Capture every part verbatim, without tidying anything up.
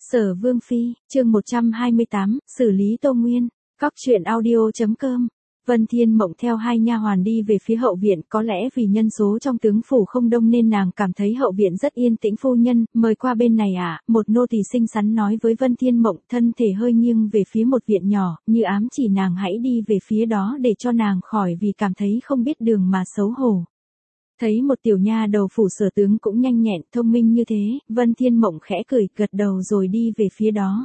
Sở Vương Phi, chương một trăm hai mươi tám, xử lý Tô Nguyên, Cóc truyện audio.com. Vân Thiên Mộng theo hai nha hoàn đi về phía hậu viện, có lẽ vì nhân số trong tướng phủ không đông nên nàng cảm thấy hậu viện rất yên tĩnh. Phu nhân, mời qua bên này ạ, à? Một nô tỳ xinh xắn nói với Vân Thiên Mộng, thân thể hơi nghiêng về phía một viện nhỏ, như ám chỉ nàng hãy đi về phía đó để cho nàng khỏi vì cảm thấy không biết đường mà xấu hổ. Thấy một tiểu nha đầu phủ Sở tướng cũng nhanh nhẹn, thông minh như thế, Vân Thiên Mộng khẽ cười, gật đầu rồi đi về phía đó.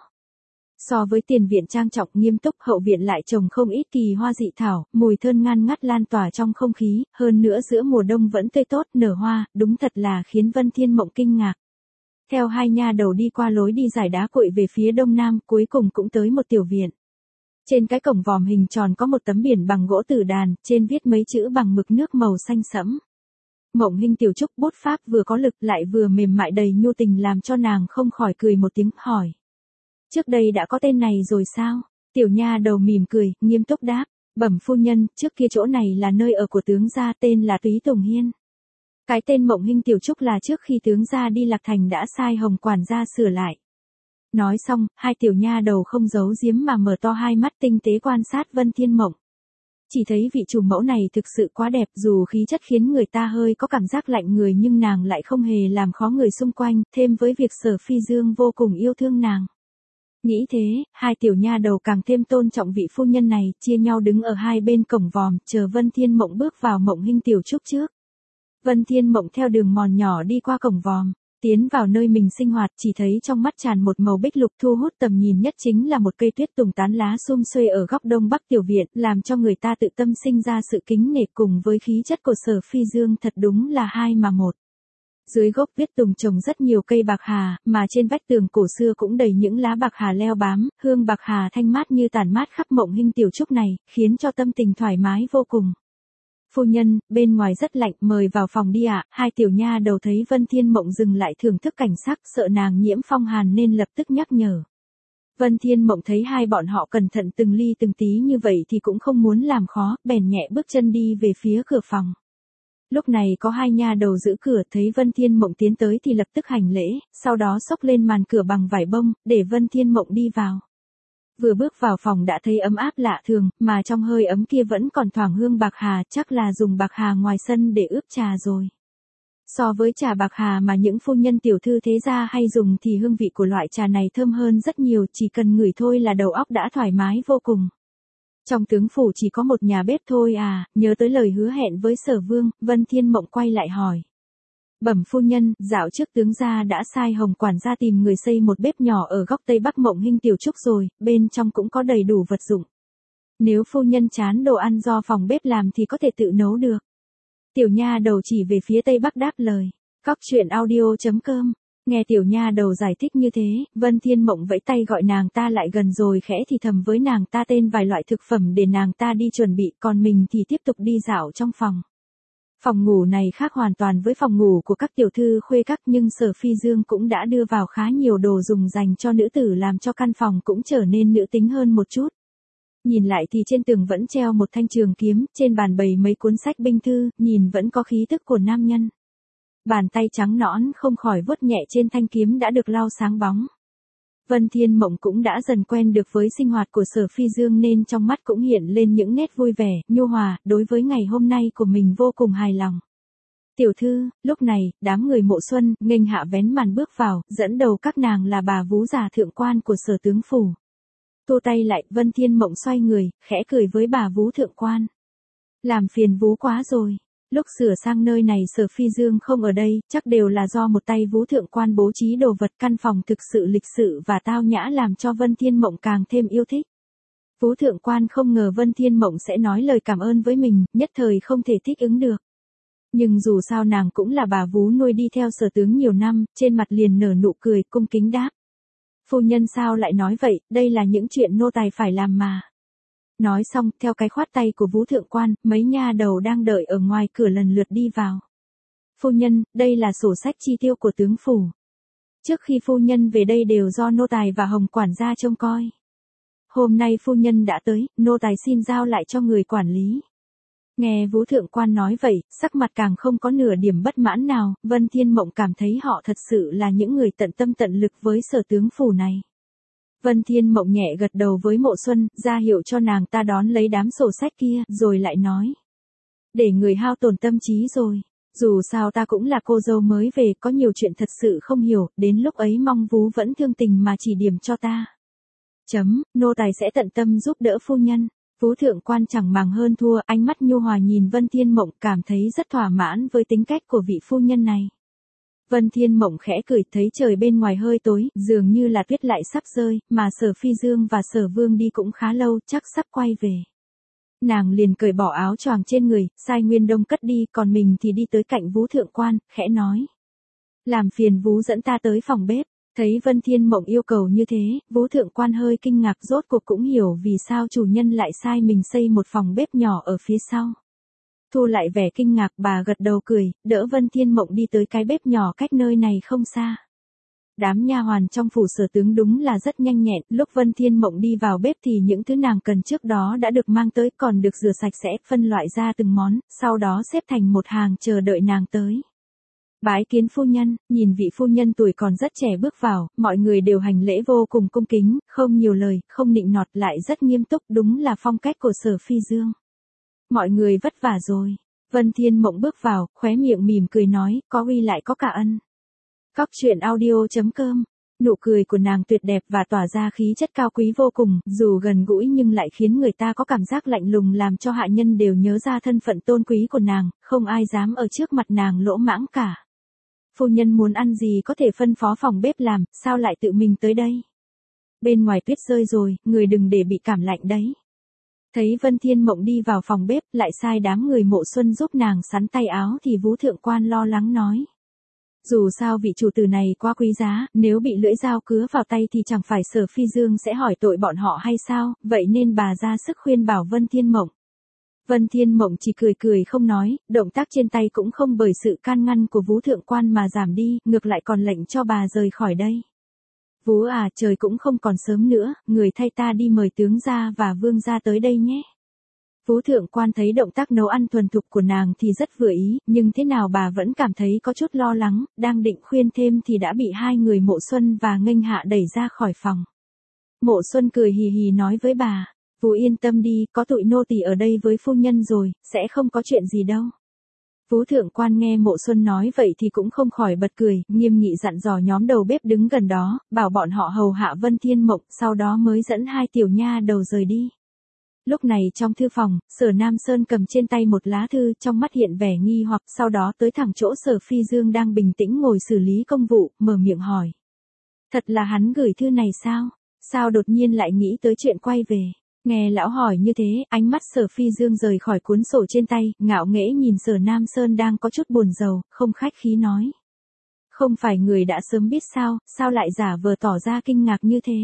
So với tiền viện trang trọng nghiêm túc, hậu viện lại trồng không ít kỳ hoa dị thảo, mùi thơm ngan ngắt lan tỏa trong không khí, hơn nữa giữa mùa đông vẫn tươi tốt nở hoa, đúng thật là khiến Vân Thiên Mộng kinh ngạc. Theo hai nha đầu đi qua lối đi dải đá cuội về phía đông nam, cuối cùng cũng tới một tiểu viện. Trên cái cổng vòm hình tròn có một tấm biển bằng gỗ tử đàn, trên viết mấy chữ bằng mực nước màu xanh sẫm. Mộng Hinh tiểu trúc bút pháp vừa có lực lại vừa mềm mại đầy nhu tình làm cho nàng không khỏi cười một tiếng, hỏi. Trước đây đã có tên này rồi sao? Tiểu nha đầu mỉm cười, nghiêm túc đáp. Bẩm phu nhân, trước kia chỗ này là nơi ở của tướng gia, tên là Túy Tùng Hiên. Cái tên Mộng Hinh tiểu trúc là trước khi tướng gia đi Lạc Thành đã sai Hồng quản gia sửa lại. Nói xong, hai tiểu nha đầu không giấu giếm mà mở to hai mắt tinh tế quan sát Vân Thiên Mộng. Chỉ thấy vị chủ mẫu này thực sự quá đẹp, dù khí chất khiến người ta hơi có cảm giác lạnh người nhưng nàng lại không hề làm khó người xung quanh, thêm với việc Sở Phi Dương vô cùng yêu thương nàng. Nghĩ thế, hai tiểu nha đầu càng thêm tôn trọng vị phu nhân này, chia nhau đứng ở hai bên cổng vòm, chờ Vân Thiên Mộng bước vào Mộng Hinh tiểu trúc trước. Vân Thiên Mộng theo đường mòn nhỏ đi qua cổng vòm, tiến vào nơi mình sinh hoạt, chỉ thấy trong mắt tràn một màu bích lục, thu hút tầm nhìn nhất chính là một cây tuyết tùng tán lá sum xuê ở góc đông bắc tiểu viện, làm cho người ta tự tâm sinh ra sự kính nể. Cùng với khí chất của Sở Phi Dương thật đúng là hai mà một. Dưới gốc tuyết tùng trồng rất nhiều cây bạc hà, mà trên vách tường cổ xưa cũng đầy những lá bạc hà leo bám, hương bạc hà thanh mát như tản mát khắp Mộng Hinh tiểu trúc này, khiến cho tâm tình thoải mái vô cùng. Phu nhân, bên ngoài rất lạnh, mời vào phòng đi ạ. Hai tiểu nha đầu thấy Vân Thiên Mộng dừng lại thưởng thức cảnh sắc, sợ nàng nhiễm phong hàn nên lập tức nhắc nhở. Vân Thiên Mộng thấy hai bọn họ cẩn thận từng ly từng tí như vậy thì cũng không muốn làm khó, bèn nhẹ bước chân đi về phía cửa phòng. Lúc này có hai nha đầu giữ cửa, thấy Vân Thiên Mộng tiến tới thì lập tức hành lễ, sau đó xốc lên màn cửa bằng vải bông, để Vân Thiên Mộng đi vào. Vừa bước vào phòng đã thấy ấm áp lạ thường, mà trong hơi ấm kia vẫn còn thoảng hương bạc hà, chắc là dùng bạc hà ngoài sân để ướp trà rồi. So với trà bạc hà mà những phu nhân tiểu thư thế gia hay dùng thì hương vị của loại trà này thơm hơn rất nhiều, chỉ cần ngửi thôi là đầu óc đã thoải mái vô cùng. Trong tướng phủ chỉ có một nhà bếp thôi à, nhớ tới lời hứa hẹn với Sở Vương, Vân Thiên Mộng quay lại hỏi. Bẩm phu nhân, dạo trước tướng gia đã sai Hồng quản gia tìm người xây một bếp nhỏ ở góc tây bắc Mộng Hinh tiểu trúc rồi, bên trong cũng có đầy đủ vật dụng. Nếu phu nhân chán đồ ăn do phòng bếp làm thì có thể tự nấu được. Tiểu nha đầu chỉ về phía tây bắc đáp lời. Cóc truyện audio.com. Nghe tiểu nha đầu giải thích như thế, Vân Thiên Mộng vẫy tay gọi nàng ta lại gần rồi khẽ thì thầm với nàng ta tên vài loại thực phẩm để nàng ta đi chuẩn bị, còn mình thì tiếp tục đi dạo trong phòng. Phòng ngủ này khác hoàn toàn với phòng ngủ của các tiểu thư khuê các, nhưng Sở Phi Dương cũng đã đưa vào khá nhiều đồ dùng dành cho nữ tử làm cho căn phòng cũng trở nên nữ tính hơn một chút. Nhìn lại thì trên tường vẫn treo một thanh trường kiếm, trên bàn bày mấy cuốn sách binh thư, nhìn vẫn có khí tức của nam nhân. Bàn tay trắng nõn không khỏi vuốt nhẹ trên thanh kiếm đã được lau sáng bóng. Vân Thiên Mộng cũng đã dần quen được với sinh hoạt của Sở Phi Dương nên trong mắt cũng hiện lên những nét vui vẻ, nhu hòa, đối với ngày hôm nay của mình vô cùng hài lòng. Tiểu thư, lúc này, đám người Mộ Xuân, nghênh hạ vén màn bước vào, dẫn đầu các nàng là bà vú già thượng quan của Sở tướng phủ. Tô tay lại, Vân Thiên Mộng xoay người, khẽ cười với bà vú thượng quan. Làm phiền vú quá rồi. Lúc sửa sang nơi này Sở Phi Dương không ở đây, chắc đều là do một tay vú thượng quan bố trí đồ vật, căn phòng thực sự lịch sự và tao nhã làm cho Vân Thiên Mộng càng thêm yêu thích. Vú thượng quan không ngờ Vân Thiên Mộng sẽ nói lời cảm ơn với mình, nhất thời không thể thích ứng được. Nhưng dù sao nàng cũng là bà vú nuôi đi theo Sở tướng nhiều năm, trên mặt liền nở nụ cười, cung kính đáp. Phu nhân sao lại nói vậy, đây là những chuyện nô tài phải làm mà. Nói xong, theo cái khoát tay của vú thượng quan, mấy nha đầu đang đợi ở ngoài cửa lần lượt đi vào. Phu nhân, đây là sổ sách chi tiêu của tướng phủ. Trước khi phu nhân về đây đều do nô tài và Hồng quản gia trông coi. Hôm nay phu nhân đã tới, nô tài xin giao lại cho người quản lý. Nghe Vũ Thượng Quan nói vậy, sắc mặt càng không có nửa điểm bất mãn nào, Vân Thiên Mộng cảm thấy họ thật sự là những người tận tâm tận lực với Sở tướng phủ này. Vân Thiên Mộng nhẹ gật đầu với Mộ Xuân, ra hiệu cho nàng ta đón lấy đám sổ sách kia, rồi lại nói. Để người hao tổn tâm trí rồi. Dù sao ta cũng là cô dâu mới về, có nhiều chuyện thật sự không hiểu, đến lúc ấy mong Vú vẫn thương tình mà chỉ điểm cho ta. Chấm, nô tài sẽ tận tâm giúp đỡ phu nhân. Vũ Thượng Quan chẳng màng hơn thua, ánh mắt nhu hòa nhìn Vân Thiên Mộng, cảm thấy rất thỏa mãn với tính cách của vị phu nhân này. Vân Thiên Mộng khẽ cười, thấy trời bên ngoài hơi tối, dường như là tuyết lại sắp rơi, mà Sở Phi Dương và Sở Vương đi cũng khá lâu, chắc sắp quay về. Nàng liền cởi bỏ áo choàng trên người, sai Nguyên Đông cất đi, còn mình thì đi tới cạnh Vũ Thượng Quan, khẽ nói. Làm phiền Vú dẫn ta tới phòng bếp. Thấy Vân Thiên Mộng yêu cầu như thế, Vũ Thượng Quan hơi kinh ngạc, rốt cuộc cũng hiểu vì sao chủ nhân lại sai mình xây một phòng bếp nhỏ ở phía sau. Thu lại vẻ kinh ngạc, bà gật đầu cười, đỡ Vân Thiên Mộng đi tới cái bếp nhỏ cách nơi này không xa. Đám nha hoàn trong phủ Sở tướng đúng là rất nhanh nhẹn, lúc Vân Thiên Mộng đi vào bếp thì những thứ nàng cần trước đó đã được mang tới, còn được rửa sạch sẽ, phân loại ra từng món, sau đó xếp thành một hàng chờ đợi nàng tới. Bái kiến phu nhân. Nhìn vị phu nhân tuổi còn rất trẻ bước vào, mọi người đều hành lễ vô cùng cung kính, không nhiều lời, không nịnh nọt, lại rất nghiêm túc, đúng là phong cách của Sở Phi Dương. Mọi người vất vả rồi. Vân Thiên Mộng bước vào, khóe miệng mỉm cười nói, có uy lại có cả ân. Cóc truyện audio chấm com. Nụ cười của nàng tuyệt đẹp và tỏa ra khí chất cao quý vô cùng, dù gần gũi nhưng lại khiến người ta có cảm giác lạnh lùng, làm cho hạ nhân đều nhớ ra thân phận tôn quý của nàng, không ai dám ở trước mặt nàng lỗ mãng cả. Phu nhân muốn ăn gì có thể phân phó phòng bếp làm, sao lại tự mình tới đây? Bên ngoài tuyết rơi rồi, người đừng để bị cảm lạnh đấy. Thấy Vân Thiên Mộng đi vào phòng bếp, lại sai đám người Mộ Xuân giúp nàng sắn tay áo thì Vũ Thượng Quan lo lắng nói. Dù sao vị chủ tử này quá quý giá, nếu bị lưỡi dao cứa vào tay thì chẳng phải Sở Phi Dương sẽ hỏi tội bọn họ hay sao, vậy nên bà ra sức khuyên bảo Vân Thiên Mộng. Vân Thiên Mộng chỉ cười cười không nói, động tác trên tay cũng không bởi sự can ngăn của Vũ Thượng Quan mà giảm đi, ngược lại còn lệnh cho bà rời khỏi đây. Vú à, trời cũng không còn sớm nữa, người thay ta đi mời tướng gia và vương gia tới đây nhé. Vũ Thượng Quan thấy động tác nấu ăn thuần thục của nàng thì rất vừa ý, nhưng thế nào bà vẫn cảm thấy có chút lo lắng, đang định khuyên thêm thì đã bị hai người Mộ Xuân và Nghênh Hạ đẩy ra khỏi phòng. Mộ Xuân cười hì hì nói với bà. Vú yên tâm đi, có tụi nô tỳ ở đây với phu nhân rồi, sẽ không có chuyện gì đâu. Vũ Thượng Quan nghe Mộ Xuân nói vậy thì cũng không khỏi bật cười, nghiêm nghị dặn dò nhóm đầu bếp đứng gần đó, bảo bọn họ hầu hạ Vân Thiên Mộng, sau đó mới dẫn hai tiểu nha đầu rời đi. Lúc này trong thư phòng, Sở Nam Sơn cầm trên tay một lá thư, trong mắt hiện vẻ nghi hoặc, sau đó tới thẳng chỗ Sở Phi Dương đang bình tĩnh ngồi xử lý công vụ, mở miệng hỏi. Thật là hắn gửi thư này sao? Sao đột nhiên lại nghĩ tới chuyện quay về? Nghe lão hỏi như thế, ánh mắt Sở Phi Dương rời khỏi cuốn sổ trên tay, ngạo nghễ nhìn Sở Nam Sơn đang có chút buồn rầu, không khách khí nói. Không phải người đã sớm biết sao, sao lại giả vờ tỏ ra kinh ngạc như thế?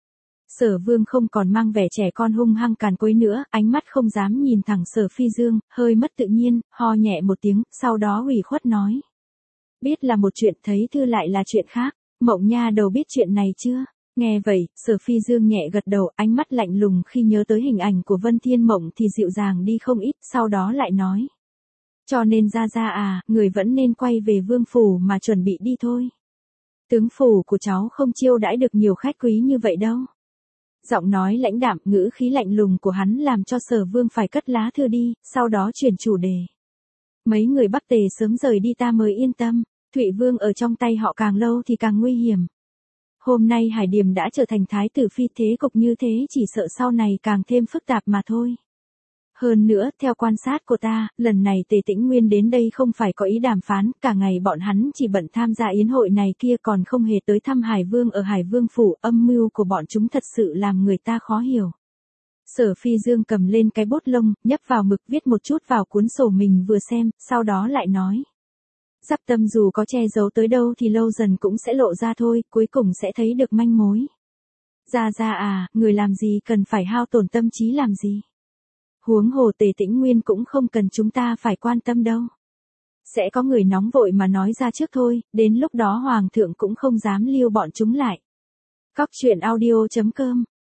Sở Vương không còn mang vẻ trẻ con hung hăng càn quấy nữa, ánh mắt không dám nhìn thẳng Sở Phi Dương, hơi mất tự nhiên, ho nhẹ một tiếng, sau đó ủy khuất nói. Biết là một chuyện, thấy thư lại là chuyện khác, Mộng nha đầu biết chuyện này chưa? Nghe vậy, Sở Phi Dương nhẹ gật đầu, ánh mắt lạnh lùng khi nhớ tới hình ảnh của Vân Thiên Mộng thì dịu dàng đi không ít, sau đó lại nói. Cho nên ra ra à, người vẫn nên quay về vương phủ mà chuẩn bị đi thôi. Tướng phủ của cháu không chiêu đãi được nhiều khách quý như vậy đâu. Giọng nói lãnh đạm, ngữ khí lạnh lùng của hắn làm cho Sở Vương phải cất lá thư đi, sau đó chuyển chủ đề. Mấy người Bắc Tề sớm rời đi ta mới yên tâm, Thụy Vương ở trong tay họ càng lâu thì càng nguy hiểm. Hôm nay Hải Điềm đã trở thành thái tử phi, thế cục như thế chỉ sợ sau này càng thêm phức tạp mà thôi. Hơn nữa, theo quan sát của ta, lần này Tề Tĩnh Nguyên đến đây không phải có ý đàm phán, cả ngày bọn hắn chỉ bận tham gia yến hội này kia còn không hề tới thăm Hải Vương ở Hải Vương phủ, âm mưu của bọn chúng thật sự làm người ta khó hiểu. Sở Phi Dương cầm lên cái bút lông, nhấp vào mực viết một chút vào cuốn sổ mình vừa xem, sau đó lại nói. Giáp tâm dù có che giấu tới đâu thì lâu dần cũng sẽ lộ ra thôi, cuối cùng sẽ thấy được manh mối. Ra ra à, người làm gì cần phải hao tổn tâm trí làm gì. Huống hồ Tề Tĩnh Nguyên cũng không cần chúng ta phải quan tâm đâu. Sẽ có người nóng vội mà nói ra trước thôi, đến lúc đó Hoàng thượng cũng không dám lưu bọn chúng lại. Cóc truyện audio chấm com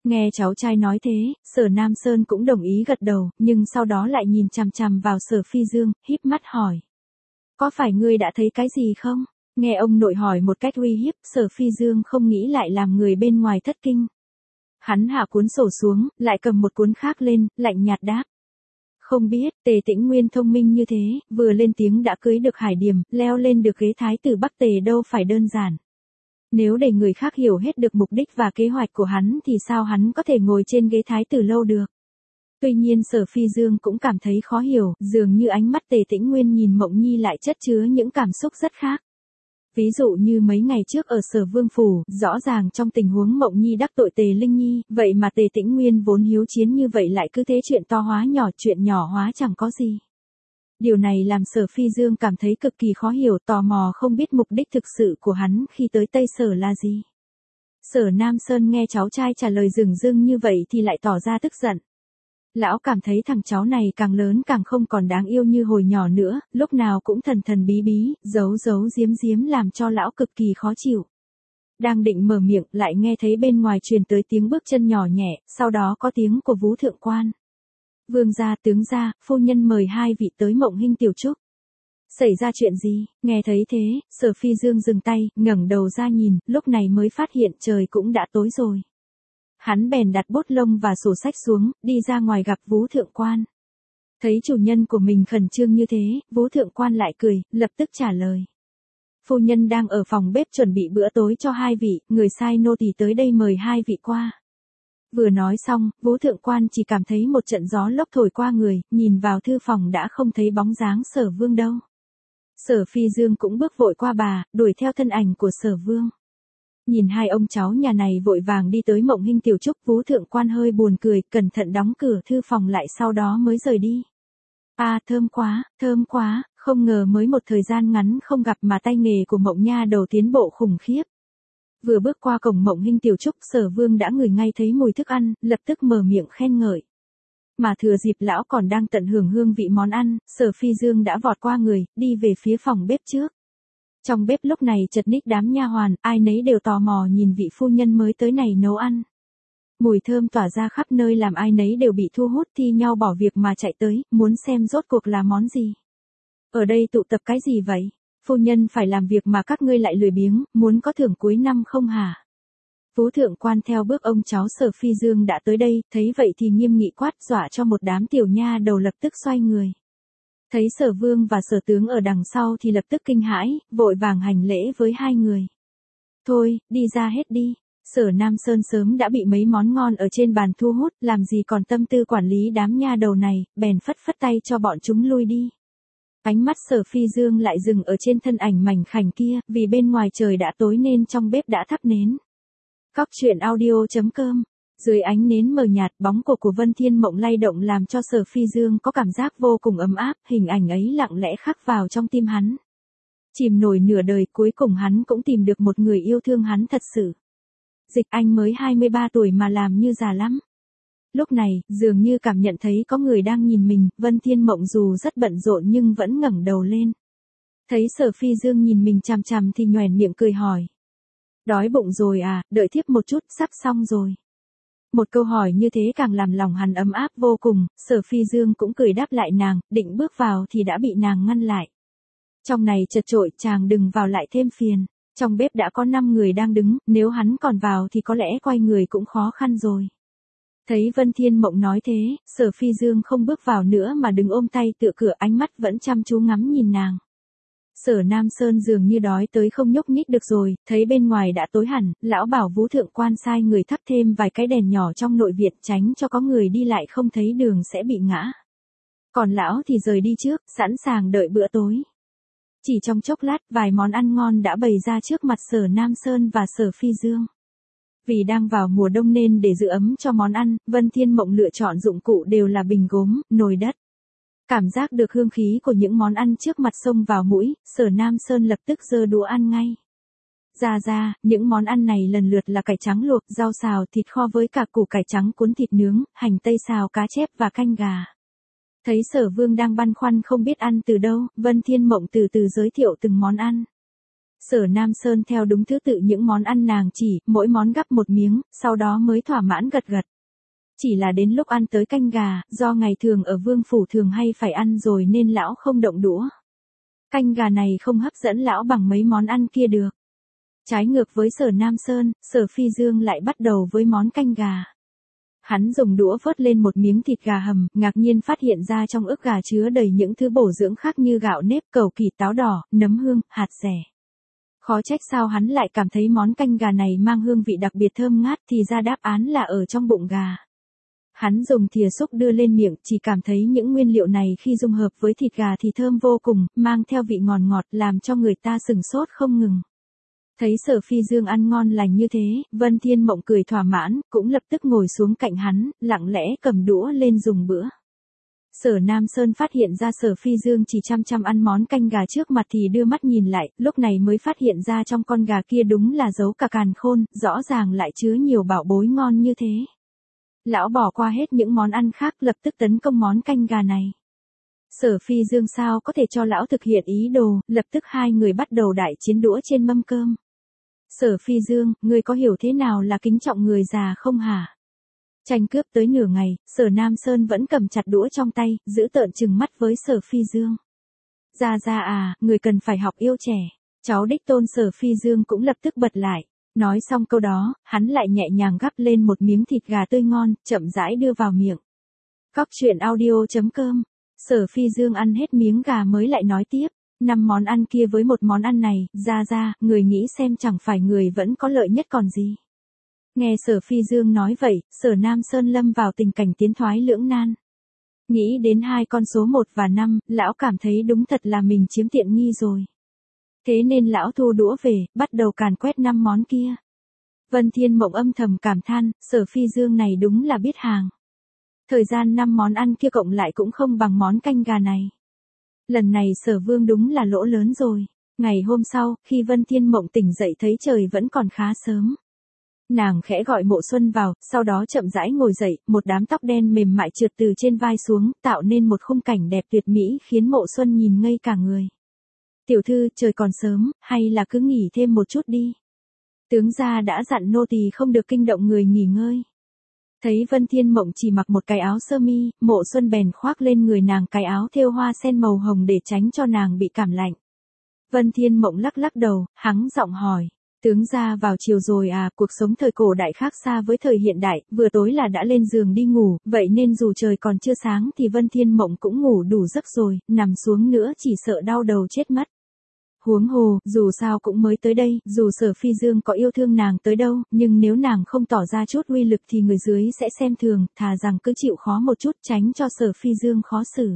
Nghe cháu trai nói thế, Sở Nam Sơn cũng đồng ý gật đầu, nhưng sau đó lại nhìn chằm chằm vào Sở Phi Dương, híp mắt hỏi. Có phải ngươi đã thấy cái gì không? Nghe ông nội hỏi một cách uy hiếp, Sở Phi Dương không nghĩ lại làm người bên ngoài thất kinh. Hắn hạ cuốn sổ xuống, lại cầm một cuốn khác lên, lạnh nhạt đáp. Không biết, Tề Tĩnh Nguyên thông minh như thế, vừa lên tiếng đã cưới được Hải Điềm, leo lên được ghế thái tử Bắc Tề đâu phải đơn giản. Nếu để người khác hiểu hết được mục đích và kế hoạch của hắn thì sao hắn có thể ngồi trên ghế thái tử lâu được. Tuy nhiên Sở Phi Dương cũng cảm thấy khó hiểu, dường như ánh mắt Tề Tĩnh Nguyên nhìn Mộng Nhi lại chất chứa những cảm xúc rất khác. Ví dụ như mấy ngày trước ở Sở Vương Phủ, rõ ràng trong tình huống Mộng Nhi đắc tội Tề Linh Nhi, vậy mà Tề Tĩnh Nguyên vốn hiếu chiến như vậy lại cứ thế chuyện to hóa nhỏ, chuyện nhỏ hóa chẳng có gì. Điều này làm Sở Phi Dương cảm thấy cực kỳ khó hiểu, tò mò không biết mục đích thực sự của hắn khi tới Tây Sở là gì. Sở Nam Sơn nghe cháu trai trả lời dửng dưng như vậy thì lại tỏ ra tức giận. Lão cảm thấy thằng cháu này càng lớn càng không còn đáng yêu như hồi nhỏ nữa, lúc nào cũng thần thần bí bí, giấu giấu giếm giếm làm cho lão cực kỳ khó chịu. Đang định mở miệng lại nghe thấy bên ngoài truyền tới tiếng bước chân nhỏ nhẹ, sau đó có tiếng của Vú Thượng Quan. Vương gia, tướng gia, phu nhân mời hai vị tới Mộng Hinh tiểu trúc. Xảy ra chuyện gì? Nghe thấy thế, Sở Phi Dương dừng tay, ngẩng đầu ra nhìn, lúc này mới phát hiện trời cũng đã tối rồi. Hắn bèn đặt bút lông và sổ sách xuống, đi ra ngoài gặp Vú Thượng Quan. Thấy chủ nhân của mình khẩn trương như thế, Vú Thượng Quan lại cười, lập tức trả lời. Phu nhân đang ở phòng bếp chuẩn bị bữa tối cho hai vị, người sai nô tỳ tới đây mời hai vị qua. Vừa nói xong, Vú Thượng Quan chỉ cảm thấy một trận gió lốc thổi qua người, nhìn vào thư phòng đã không thấy bóng dáng Sở Vương đâu. Sở Phi Dương cũng bước vội qua bà, đuổi theo thân ảnh của Sở Vương. Nhìn hai ông cháu nhà này vội vàng đi tới Mộng Hinh tiểu trúc, Vú Thượng Quan hơi buồn cười, cẩn thận đóng cửa thư phòng lại sau đó mới rời đi. À, thơm quá, thơm quá, không ngờ mới một thời gian ngắn không gặp mà tay nghề của Mộng nha đầu tiến bộ khủng khiếp. Vừa bước qua cổng Mộng Hinh tiểu trúc, Sở Vương đã ngửi ngay thấy mùi thức ăn, lập tức mở miệng khen ngợi. Mà thừa dịp lão còn đang tận hưởng hương vị món ăn, Sở Phi Dương đã vọt qua người, đi về phía phòng bếp trước. Trong bếp lúc này chật ních đám nha hoàn, ai nấy đều tò mò nhìn vị phu nhân mới tới này nấu ăn. Mùi thơm tỏa ra khắp nơi làm ai nấy đều bị thu hút, thi nhau bỏ việc mà chạy tới, muốn xem rốt cuộc là món gì. Ở đây tụ tập cái gì vậy? Phu nhân phải làm việc mà các ngươi lại lười biếng, muốn có thưởng cuối năm không hả? Vú Thượng Quan theo bước ông cháu Sở Phi Dương đã tới đây, thấy vậy thì nghiêm nghị quát, dọa cho một đám tiểu nha đầu lập tức xoay người. Thấy Sở Vương và Sở Tướng ở đằng sau thì lập tức kinh hãi, vội vàng hành lễ với hai người. Thôi, đi ra hết đi. Sở Nam Sơn sớm đã bị mấy món ngon ở trên bàn thu hút, làm gì còn tâm tư quản lý đám nha đầu này, bèn phất phất tay cho bọn chúng lui đi. Ánh mắt Sở Phi Dương lại dừng ở trên thân ảnh mảnh khảnh kia, vì bên ngoài trời đã tối nên trong bếp đã thắp nến. Cóc truyện audio chấm com. Dưới ánh nến mờ nhạt, bóng của của Vân Thiên Mộng lay động làm cho Sở Phi Dương có cảm giác vô cùng ấm áp, hình ảnh ấy lặng lẽ khắc vào trong tim hắn. Chìm nổi nửa đời, cuối cùng hắn cũng tìm được một người yêu thương hắn thật sự. Dịch Anh mới hai mươi ba tuổi mà làm như già lắm. Lúc này, dường như cảm nhận thấy có người đang nhìn mình, Vân Thiên Mộng dù rất bận rộn nhưng vẫn ngẩng đầu lên. Thấy Sở Phi Dương nhìn mình chằm chằm thì nhoẻn miệng cười hỏi. Đói bụng rồi à, đợi thiếp một chút, sắp xong rồi. Một câu hỏi như thế càng làm lòng hắn ấm áp vô cùng, Sở Phi Dương cũng cười đáp lại nàng, định bước vào thì đã bị nàng ngăn lại. Trong này chật chội, chàng đừng vào lại thêm phiền. Trong bếp đã có năm người đang đứng, nếu hắn còn vào thì có lẽ quay người cũng khó khăn rồi. Thấy Vân Thiên Mộng nói thế, Sở Phi Dương không bước vào nữa mà đứng ôm tay tựa cửa, ánh mắt vẫn chăm chú ngắm nhìn nàng. Sở Nam Sơn dường như đói tới không nhúc nhích được rồi, thấy bên ngoài đã tối hẳn, lão bảo Vú Thượng Quan sai người thắp thêm vài cái đèn nhỏ trong nội viện, tránh cho có người đi lại không thấy đường sẽ bị ngã. Còn lão thì rời đi trước, sẵn sàng đợi bữa tối. Chỉ trong chốc lát, vài món ăn ngon đã bày ra trước mặt Sở Nam Sơn và Sở Phi Dương. Vì đang vào mùa đông nên để giữ ấm cho món ăn, Vân Thiên Mộng lựa chọn dụng cụ đều là bình gốm, nồi đất. Cảm giác được hương khí của những món ăn trước mặt xông vào mũi, Sở Nam Sơn lập tức giơ đũa ăn ngay. Ra ra, những món ăn này lần lượt là cải trắng luộc, rau xào, thịt kho với cả củ cải trắng cuốn thịt nướng, hành tây xào cá chép và canh gà. Thấy Sở Vương đang băn khoăn không biết ăn từ đâu, Vân Thiên Mộng từ từ giới thiệu từng món ăn. Sở Nam Sơn theo đúng thứ tự những món ăn nàng chỉ, mỗi món gắp một miếng, sau đó mới thỏa mãn gật gật. Chỉ là đến lúc ăn tới canh gà, do ngày thường ở vương phủ thường hay phải ăn rồi nên lão không động đũa. Canh gà này không hấp dẫn lão bằng mấy món ăn kia được. Trái ngược với Sở Nam Sơn, Sở Phi Dương lại bắt đầu với món canh gà. Hắn dùng đũa vớt lên một miếng thịt gà hầm, ngạc nhiên phát hiện ra trong ức gà chứa đầy những thứ bổ dưỡng khác như gạo nếp, cẩu kỳ, táo đỏ, nấm hương, hạt dẻ. Khó trách sao hắn lại cảm thấy món canh gà này mang hương vị đặc biệt thơm ngát, thì ra đáp án là ở trong bụng gà. Hắn dùng thìa xúc đưa lên miệng, chỉ cảm thấy những nguyên liệu này khi dung hợp với thịt gà thì thơm vô cùng, mang theo vị ngọt ngọt làm cho người ta sửng sốt không ngừng. Thấy Sở Phi Dương ăn ngon lành như thế, Vân Thiên Mộng cười thỏa mãn, cũng lập tức ngồi xuống cạnh hắn, lặng lẽ cầm đũa lên dùng bữa. Sở Nam Sơn phát hiện ra Sở Phi Dương chỉ chăm chăm ăn món canh gà trước mặt thì đưa mắt nhìn lại, lúc này mới phát hiện ra trong con gà kia đúng là giấu cả càn khôn, rõ ràng lại chứa nhiều bảo bối ngon như thế. Lão bỏ qua hết những món ăn khác, lập tức tấn công món canh gà này. Sở Phi Dương sao có thể cho lão thực hiện ý đồ, lập tức hai người bắt đầu đại chiến đũa trên mâm cơm. Sở Phi Dương, ngươi có hiểu thế nào là kính trọng người già không hả? Tranh cướp tới nửa ngày, Sở Nam Sơn vẫn cầm chặt đũa trong tay, giữ tợn trừng mắt với Sở Phi Dương. Ra ra à, người cần phải học yêu trẻ. Cháu đích tôn Sở Phi Dương cũng lập tức bật lại. Nói xong câu đó, hắn lại nhẹ nhàng gắp lên một miếng thịt gà tươi ngon, chậm rãi đưa vào miệng. Cóc truyện audio chấm com. Sở Phi Dương ăn hết miếng gà mới lại nói tiếp. Năm món ăn kia với một món ăn này, ra ra, người nghĩ xem chẳng phải người vẫn có lợi nhất còn gì. Nghe Sở Phi Dương nói vậy, Sở Nam Sơn lâm vào tình cảnh tiến thoái lưỡng nan. Nghĩ đến hai con số một và năm, lão cảm thấy đúng thật là mình chiếm tiện nghi rồi. Thế nên lão thu đũa về, bắt đầu càn quét năm món kia. Vân Thiên Mộng âm thầm cảm than, Sở Phi Dương này đúng là biết hàng. Thời gian năm món ăn kia cộng lại cũng không bằng món canh gà này. Lần này Sở Vương đúng là lỗ lớn rồi. Ngày hôm sau, khi Vân Thiên Mộng tỉnh dậy thấy trời vẫn còn khá sớm. Nàng khẽ gọi Mộ Xuân vào, sau đó chậm rãi ngồi dậy, một đám tóc đen mềm mại trượt từ trên vai xuống, tạo nên một khung cảnh đẹp tuyệt mỹ khiến Mộ Xuân nhìn ngây cả người. Tiểu thư, trời còn sớm, hay là cứ nghỉ thêm một chút đi. Tướng gia đã dặn nô tỳ không được kinh động người nghỉ ngơi. Thấy Vân Thiên Mộng chỉ mặc một cái áo sơ mi, Mộ Xuân bèn khoác lên người nàng cái áo thêu hoa sen màu hồng để tránh cho nàng bị cảm lạnh. Vân Thiên Mộng lắc lắc đầu, hắng giọng hỏi. Tướng gia vào chiều rồi à, cuộc sống thời cổ đại khác xa với thời hiện đại, vừa tối là đã lên giường đi ngủ, vậy nên dù trời còn chưa sáng thì Vân Thiên Mộng cũng ngủ đủ giấc rồi, nằm xuống nữa chỉ sợ đau đầu chết mất. Huống hồ, dù sao cũng mới tới đây, dù Sở Phi Dương có yêu thương nàng tới đâu, nhưng nếu nàng không tỏ ra chút uy lực thì người dưới sẽ xem thường, thà rằng cứ chịu khó một chút tránh cho Sở Phi Dương khó xử.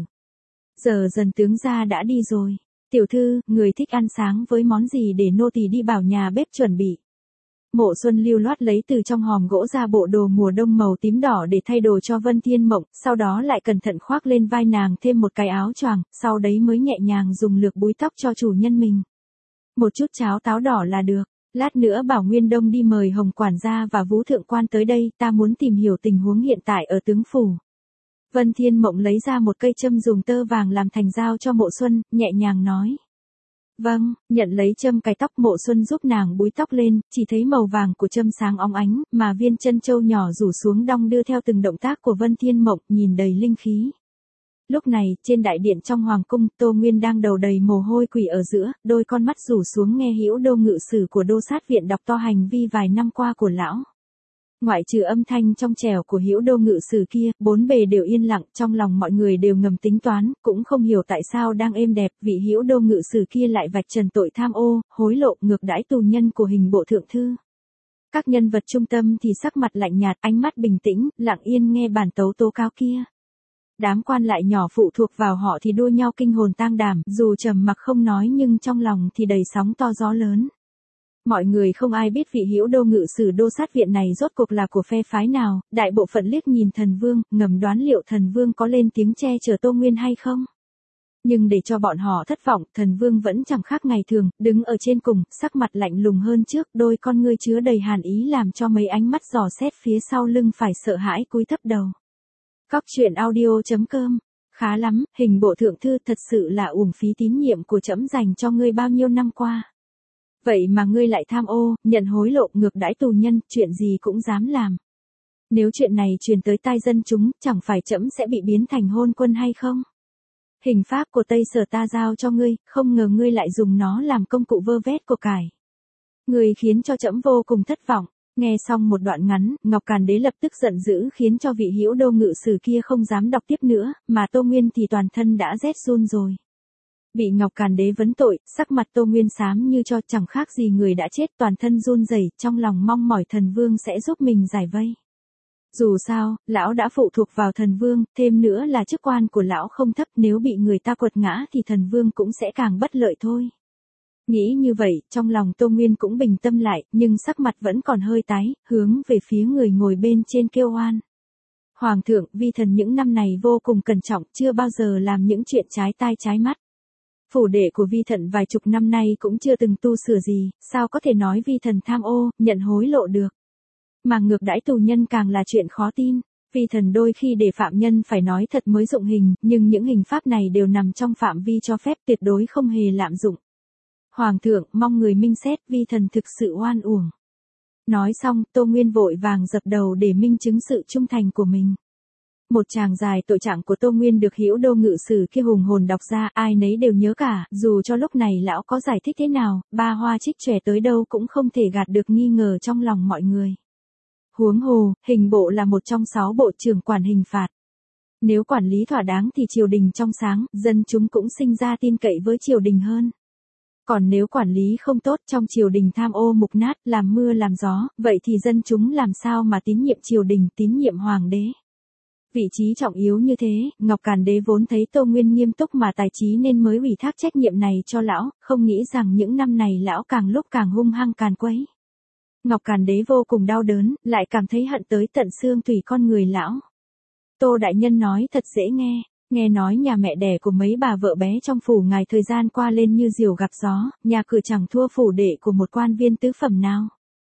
Giờ dần tướng gia đã đi rồi. Tiểu thư, người thích ăn sáng với món gì để nô tỳ đi bảo nhà bếp chuẩn bị. Mộ Xuân lưu loát lấy từ trong hòm gỗ ra bộ đồ mùa đông màu tím đỏ để thay đồ cho Vân Thiên Mộng, sau đó lại cẩn thận khoác lên vai nàng thêm một cái áo choàng, sau đấy mới nhẹ nhàng dùng lược búi tóc cho chủ nhân mình. Một chút cháo táo đỏ là được, lát nữa bảo Nguyên Đông đi mời Hồng quản gia và Vũ thượng quan tới đây, ta muốn tìm hiểu tình huống hiện tại ở tướng phủ. Vân Thiên Mộng lấy ra một cây châm dùng tơ vàng làm thành dao cho Mộ Xuân, nhẹ nhàng nói. Vâng, nhận lấy châm cài tóc. Mộ Xuân giúp nàng búi tóc lên, chỉ thấy màu vàng của châm sáng óng ánh, mà viên chân châu nhỏ rủ xuống đong đưa theo từng động tác của Vân Thiên Mộng, nhìn đầy linh khí. Lúc này, trên đại điện trong hoàng cung, Tô Nguyên đang đầu đầy mồ hôi quỳ ở giữa, đôi con mắt rủ xuống nghe Hữu Đô ngự sử của Đô sát viện đọc to hành vi vài năm qua của lão. Ngoại trừ âm thanh trong trẻo của Hữu Đô ngự sử kia, bốn bề đều yên lặng, trong lòng mọi người đều ngầm tính toán, cũng không hiểu tại sao đang êm đẹp, vị Hữu Đô ngự sử kia lại vạch trần tội tham ô, hối lộ, ngược đãi tù nhân của hình bộ thượng thư. Các nhân vật trung tâm thì sắc mặt lạnh nhạt, ánh mắt bình tĩnh, lặng yên nghe bản tấu tố cáo kia. Đám quan lại nhỏ phụ thuộc vào họ thì đua nhau kinh hồn tang đảm, dù trầm mặc không nói nhưng trong lòng thì đầy sóng to gió lớn. Mọi người không ai biết vị Hữu Đô ngự sử Đô sát viện này rốt cuộc là của phe phái nào, đại bộ phận liếc nhìn Thần Vương, ngầm đoán liệu Thần Vương có lên tiếng che chở Tô Nguyên hay không. Nhưng để cho bọn họ thất vọng, Thần Vương vẫn chẳng khác ngày thường, đứng ở trên cùng, sắc mặt lạnh lùng hơn trước, đôi con ngươi chứa đầy hàn ý làm cho mấy ánh mắt dò xét phía sau lưng phải sợ hãi cúi thấp đầu. Cóc truyện audio chấm com. Khá lắm, hình bộ thượng thư, thật sự là uổng phí tín nhiệm của trẫm dành cho ngươi bao nhiêu năm qua. Vậy mà ngươi lại tham ô, nhận hối lộ, ngược đãi tù nhân, chuyện gì cũng dám làm. Nếu chuyện này truyền tới tai dân chúng, chẳng phải trẫm sẽ bị biến thành hôn quân hay không? Hình pháp của Tây Sở ta giao cho ngươi, không ngờ ngươi lại dùng nó làm công cụ vơ vét của cải. Ngươi khiến cho trẫm vô cùng thất vọng. Nghe xong một đoạn ngắn, Ngọc Càn Đế lập tức giận dữ khiến cho vị hữu đô ngự sử kia không dám đọc tiếp nữa, mà Tô Nguyên thì toàn thân đã rét run rồi. Bị Ngọc Càn Đế vấn tội, sắc mặt Tô Nguyên xám như cho, chẳng khác gì người đã chết, toàn thân run rẩy, trong lòng mong mỏi thần vương sẽ giúp mình giải vây. Dù sao, lão đã phụ thuộc vào thần vương, thêm nữa là chức quan của lão không thấp, nếu bị người ta quật ngã thì thần vương cũng sẽ càng bất lợi thôi. Nghĩ như vậy, trong lòng Tô Nguyên cũng bình tâm lại, nhưng sắc mặt vẫn còn hơi tái, hướng về phía người ngồi bên trên kêu oan. Hoàng thượng, vi thần những năm này vô cùng cẩn trọng, chưa bao giờ làm những chuyện trái tai trái mắt. Phủ đệ của vi thần vài chục năm nay cũng chưa từng tu sửa gì, sao có thể nói vi thần tham ô, nhận hối lộ được. Mà ngược đãi tù nhân càng là chuyện khó tin. Vi thần đôi khi để phạm nhân phải nói thật mới dụng hình, nhưng những hình pháp này đều nằm trong phạm vi cho phép, tuyệt đối không hề lạm dụng. Hoàng thượng, mong người minh xét, vi thần thực sự oan uổng. Nói xong, Tô Nguyên vội vàng dập đầu để minh chứng sự trung thành của mình. Một tràng dài tội trạng của Tô Nguyên được hữu đô ngự sử kia hùng hồn đọc ra, ai nấy đều nhớ cả, dù cho lúc này lão có giải thích thế nào, ba hoa trích trẻ tới đâu cũng không thể gạt được nghi ngờ trong lòng mọi người. Huống hồ, hình bộ là một trong sáu bộ trưởng quản hình phạt. Nếu quản lý thỏa đáng thì triều đình trong sáng, dân chúng cũng sinh ra tin cậy với triều đình hơn. Còn nếu quản lý không tốt, trong triều đình tham ô mục nát, làm mưa làm gió, vậy thì dân chúng làm sao mà tín nhiệm triều đình, tín nhiệm hoàng đế. Vị trí trọng yếu như thế, Ngọc Càn Đế vốn thấy Tô Nguyên nghiêm túc mà tài trí nên mới ủy thác trách nhiệm này cho lão, không nghĩ rằng những năm này lão càng lúc càng hung hăng càn quấy. Ngọc Càn Đế vô cùng đau đớn, lại cảm thấy hận tới tận xương tủy con người lão. Tô đại nhân nói thật dễ nghe, nghe nói nhà mẹ đẻ của mấy bà vợ bé trong phủ ngài thời gian qua lên như diều gặp gió, nhà cửa chẳng thua phủ đệ của một quan viên tứ phẩm nào.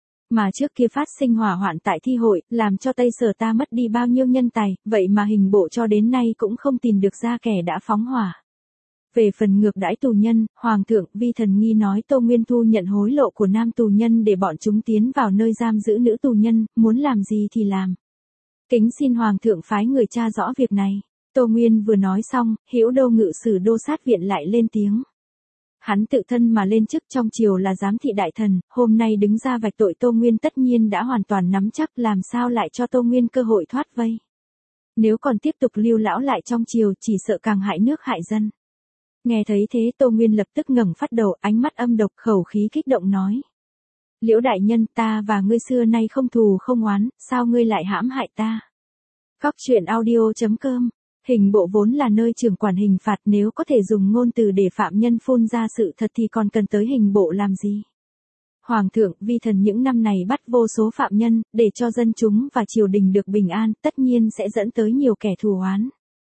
Mà trước kia phát sinh hỏa hoạn tại thi hội, làm cho Tây Sở ta mất đi bao nhiêu nhân tài, vậy mà hình bộ cho đến nay cũng không tìm được ra kẻ đã phóng hỏa. Về phần ngược đãi tù nhân, Hoàng thượng, vi thần nghi nói Tô Nguyên thu nhận hối lộ của nam tù nhân để bọn chúng tiến vào nơi giam giữ nữ tù nhân, muốn làm gì thì làm. Kính xin Hoàng thượng phái người tra rõ việc này. Tô Nguyên vừa nói xong, hữu đô ngự sử đô sát viện lại lên tiếng. Hắn tự thân mà lên chức trong triều là giám thị đại thần, hôm nay đứng ra vạch tội Tô Nguyên tất nhiên đã hoàn toàn nắm chắc, làm sao lại cho Tô Nguyên cơ hội thoát vây. Nếu còn tiếp tục lưu lão lại trong triều chỉ sợ càng hại nước hại dân. Nghe thấy thế Tô Nguyên lập tức ngẩng phát đầu, ánh mắt âm độc, khẩu khí kích động nói. Liễu đại nhân, ta và ngươi xưa nay không thù không oán, sao ngươi lại hãm hại ta? Góc truyện audio chấm com. Hình bộ vốn là nơi trưởng quản hình phạt, nếu có thể dùng ngôn từ để phạm nhân phun ra sự thật thì còn cần tới hình bộ làm gì? Hoàng thượng, vi thần những năm này bắt vô số phạm nhân, để cho dân chúng và triều đình được bình an, tất nhiên sẽ dẫn tới nhiều kẻ thù oán.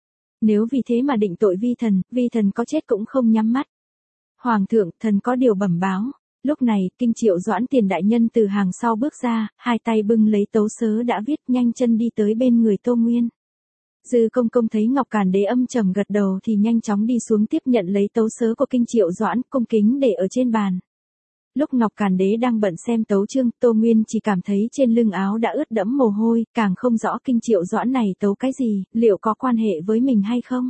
Nếu vì thế mà định tội vi thần, vi thần có chết cũng không nhắm mắt. Hoàng thượng, thần có điều bẩm báo. Lúc này, Kinh Triệu Doãn Tiền đại nhân từ hàng sau bước ra, hai tay bưng lấy tấu sớ đã viết, nhanh chân đi tới bên người Tô Nguyên. Dư công công thấy Ngọc Càn Đế âm trầm gật đầu thì nhanh chóng đi xuống tiếp nhận lấy tấu sớ của Kinh Triệu Doãn, cung kính để ở trên bàn. Lúc Ngọc Càn Đế đang bận xem tấu chương, Tô Nguyên chỉ cảm thấy trên lưng áo đã ướt đẫm mồ hôi, càng không rõ Kinh Triệu Doãn này tấu cái gì, liệu có quan hệ với mình hay không?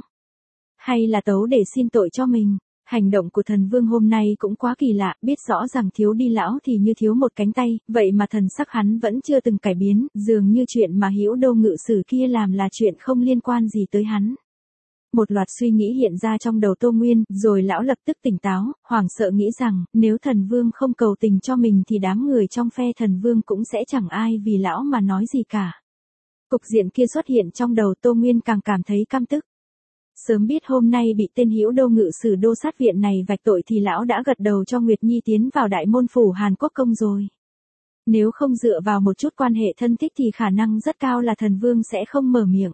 Hay là tấu để xin tội cho mình? Hành động của thần vương hôm nay cũng quá kỳ lạ, biết rõ rằng thiếu đi lão thì như thiếu một cánh tay, vậy mà thần sắc hắn vẫn chưa từng cải biến, dường như chuyện mà hữu đô ngự sử kia làm là chuyện không liên quan gì tới hắn. Một loạt suy nghĩ hiện ra trong đầu Tô Nguyên, rồi lão lập tức tỉnh táo, hoảng sợ nghĩ rằng, nếu thần vương không cầu tình cho mình thì đám người trong phe thần vương cũng sẽ chẳng ai vì lão mà nói gì cả. Cục diện kia xuất hiện trong đầu Tô Nguyên càng cảm thấy căm tức. Sớm biết hôm nay bị tên hữu đô ngự sử đô sát viện này vạch tội thì lão đã gật đầu cho Nguyệt Nhi tiến vào đại môn phủ Hàn Quốc công rồi. Nếu không dựa vào một chút quan hệ thân thích thì khả năng rất cao là thần vương sẽ không mở miệng.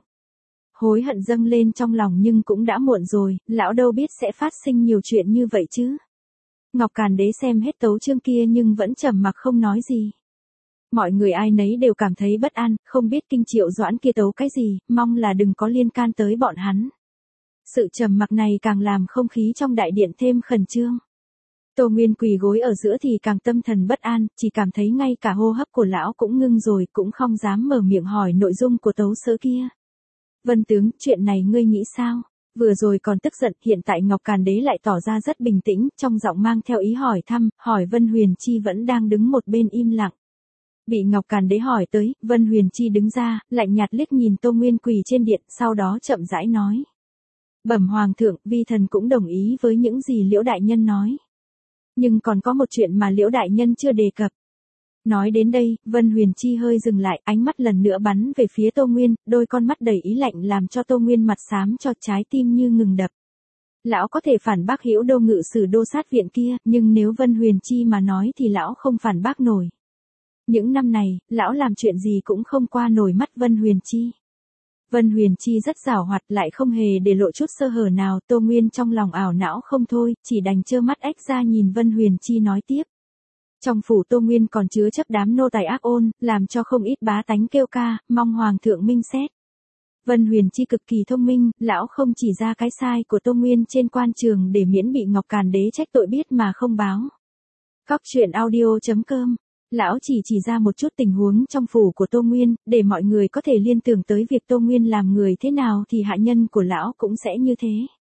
Hối hận dâng lên trong lòng nhưng cũng đã muộn rồi, lão đâu biết sẽ phát sinh nhiều chuyện như vậy chứ. Ngọc Càn Đế xem hết tấu chương kia nhưng vẫn trầm mặc không nói gì. Mọi người ai nấy đều cảm thấy bất an, không biết Kinh Triệu Doãn kia tấu cái gì, mong là đừng có liên can tới bọn hắn. Sự trầm mặc này càng làm không khí trong đại điện thêm khẩn trương. Tô Nguyên quỳ gối ở giữa thì càng tâm thần bất an, chỉ cảm thấy ngay cả hô hấp của lão cũng ngưng rồi, cũng không dám mở miệng hỏi nội dung của tấu sớ kia. Vân tướng, chuyện này ngươi nghĩ sao? Vừa rồi còn tức giận, hiện tại Ngọc Càn Đế lại tỏ ra rất bình tĩnh, trong giọng mang theo ý hỏi thăm, hỏi Vân Huyền Chi vẫn đang đứng một bên im lặng. Bị Ngọc Càn Đế hỏi tới, Vân Huyền Chi đứng ra, lạnh nhạt liếc nhìn Tô Nguyên quỳ trên điện, sau đó chậm rãi nói. Bẩm Hoàng thượng, vi thần cũng đồng ý với những gì Liễu Đại Nhân nói. Nhưng còn có một chuyện mà Liễu Đại Nhân chưa đề cập. Nói đến đây, Vân Huyền Chi hơi dừng lại, ánh mắt lần nữa bắn về phía Tô Nguyên, đôi con mắt đầy ý lạnh làm cho Tô Nguyên mặt xám cho trái tim như ngừng đập. Lão có thể phản bác Hữu Đô ngự sử Đô sát viện kia, nhưng nếu Vân Huyền Chi mà nói thì lão không phản bác nổi. Những năm này, lão làm chuyện gì cũng không qua nổi mắt Vân Huyền Chi. Vân Huyền Chi rất giảo hoạt lại không hề để lộ chút sơ hở nào, Tô Nguyên trong lòng ảo não không thôi, chỉ đành trơ mắt ếch ra nhìn Vân Huyền Chi nói tiếp. Trong phủ Tô Nguyên còn chứa chấp đám nô tài ác ôn, làm cho không ít bá tánh kêu ca, mong Hoàng thượng minh xét. Vân Huyền Chi cực kỳ thông minh, lão không chỉ ra cái sai của Tô Nguyên trên quan trường để miễn bị Ngọc Càn Đế trách tội biết mà không báo. Cóc truyện audio chấm com. Lão chỉ chỉ ra một chút tình huống trong phủ của Tô Nguyên, để mọi người có thể liên tưởng tới việc Tô Nguyên làm người thế nào thì hạ nhân của lão cũng sẽ như thế.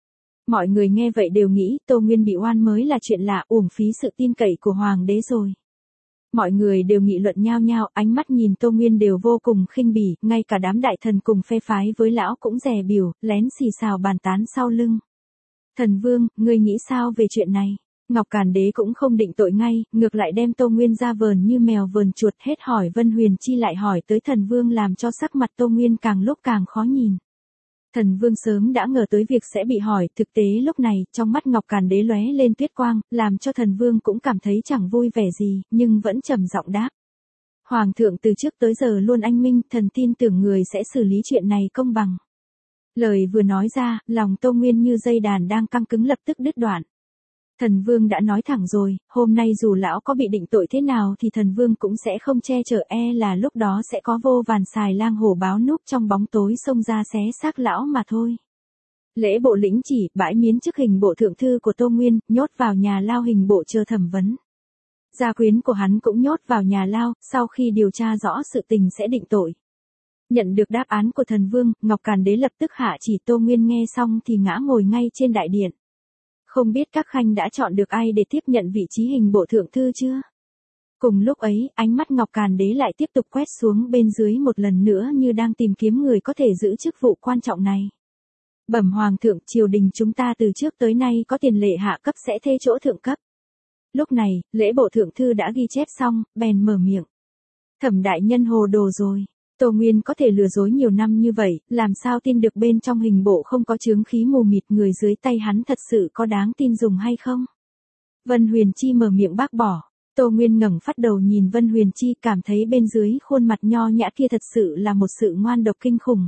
Mọi người nghe vậy đều nghĩ Tô Nguyên bị oan mới là chuyện lạ, uổng phí sự tin cậy của Hoàng đế rồi. Mọi người đều nghị luận nhao nhao, ánh mắt nhìn Tô Nguyên đều vô cùng khinh bỉ, ngay cả đám đại thần cùng phe phái với lão cũng dè bỉu, lén xì xào bàn tán sau lưng. Thần Vương, ngươi nghĩ sao về chuyện này? Ngọc Càn Đế cũng không định tội ngay, ngược lại đem Tô Nguyên ra vờn như mèo vờn chuột, hết hỏi Vân Huyền Chi lại hỏi tới Thần Vương làm cho sắc mặt Tô Nguyên càng lúc càng khó nhìn. Thần Vương sớm đã ngờ tới việc sẽ bị hỏi, thực tế lúc này, trong mắt Ngọc Càn Đế lóe lên tuyết quang, làm cho Thần Vương cũng cảm thấy chẳng vui vẻ gì, nhưng vẫn trầm giọng đáp. Hoàng thượng từ trước tới giờ luôn anh minh, thần tin tưởng người sẽ xử lý chuyện này công bằng. Lời vừa nói ra, lòng Tô Nguyên như dây đàn đang căng cứng lập tức đứt đoạn. Thần Vương đã nói thẳng rồi, hôm nay dù lão có bị định tội thế nào thì thần Vương cũng sẽ không che chở, e là lúc đó sẽ có vô vàn xài lang hổ báo núp trong bóng tối xông ra xé xác lão mà thôi. Lễ bộ lĩnh chỉ, bãi miến chức hình bộ thượng thư của Tô Nguyên, nhốt vào nhà lao hình bộ chờ thẩm vấn. Gia quyến của hắn cũng nhốt vào nhà lao, sau khi điều tra rõ sự tình sẽ định tội. Nhận được đáp án của thần Vương, Ngọc Càn Đế lập tức hạ chỉ. Tô Nguyên nghe xong thì ngã ngồi ngay trên đại điện. Không biết các khanh đã chọn được ai để tiếp nhận vị trí hình bộ thượng thư chưa? Cùng lúc ấy, ánh mắt Ngọc Càn Đế lại tiếp tục quét xuống bên dưới một lần nữa như đang tìm kiếm người có thể giữ chức vụ quan trọng này. Bẩm Hoàng thượng, triều đình chúng ta từ trước tới nay có tiền lệ hạ cấp sẽ thê chỗ thượng cấp. Lúc này, lễ bộ thượng thư đã ghi chép xong, bèn mở miệng. Thẩm đại nhân hồ đồ rồi. Tô Nguyên có thể lừa dối nhiều năm như vậy, làm sao tin được bên trong hình bộ không có chướng khí mù mịt, người dưới tay hắn thật sự có đáng tin dùng hay không? Vân Huyền Chi mở miệng bác bỏ. Tô Nguyên ngẩng phát đầu nhìn Vân Huyền Chi, cảm thấy bên dưới khuôn mặt nho nhã kia thật sự là một sự ngoan độc kinh khủng.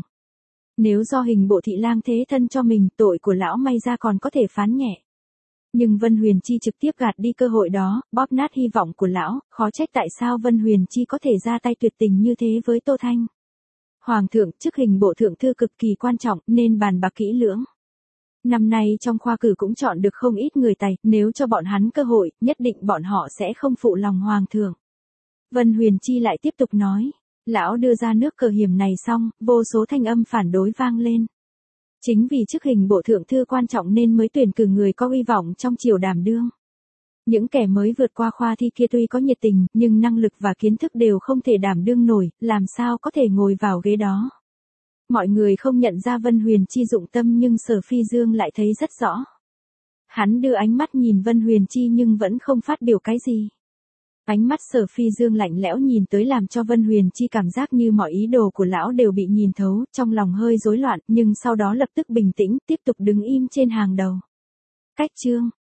Nếu do hình bộ thị lang thế thân cho mình, tội của lão may ra còn có thể phán nhẹ. Nhưng Vân Huyền Chi trực tiếp gạt đi cơ hội đó, bóp nát hy vọng của lão, khó trách tại sao Vân Huyền Chi có thể ra tay tuyệt tình như thế với Tô Thanh. Hoàng thượng, chức hình bộ thượng thư cực kỳ quan trọng, nên bàn bạc kỹ lưỡng. Năm nay trong khoa cử cũng chọn được không ít người tài, nếu cho bọn hắn cơ hội, nhất định bọn họ sẽ không phụ lòng Hoàng thượng. Vân Huyền Chi lại tiếp tục nói, lão đưa ra nước cờ hiểm này xong, vô số thanh âm phản đối vang lên. Chính vì chức hình bộ thượng thư quan trọng nên mới tuyển cử người có uy vọng trong triều đảm đương. Những kẻ mới vượt qua khoa thi kia tuy có nhiệt tình, nhưng năng lực và kiến thức đều không thể đảm đương nổi, làm sao có thể ngồi vào ghế đó. Mọi người không nhận ra Vân Huyền Chi dụng tâm nhưng Sở Phi Dương lại thấy rất rõ. Hắn đưa ánh mắt nhìn Vân Huyền Chi nhưng vẫn không phát biểu cái gì. Ánh mắt Sở Phi Dương lạnh lẽo nhìn tới làm cho Vân Huyền Chi cảm giác như mọi ý đồ của lão đều bị nhìn thấu, trong lòng hơi rối loạn, nhưng sau đó lập tức bình tĩnh, tiếp tục đứng im trên hàng đầu. Cách chương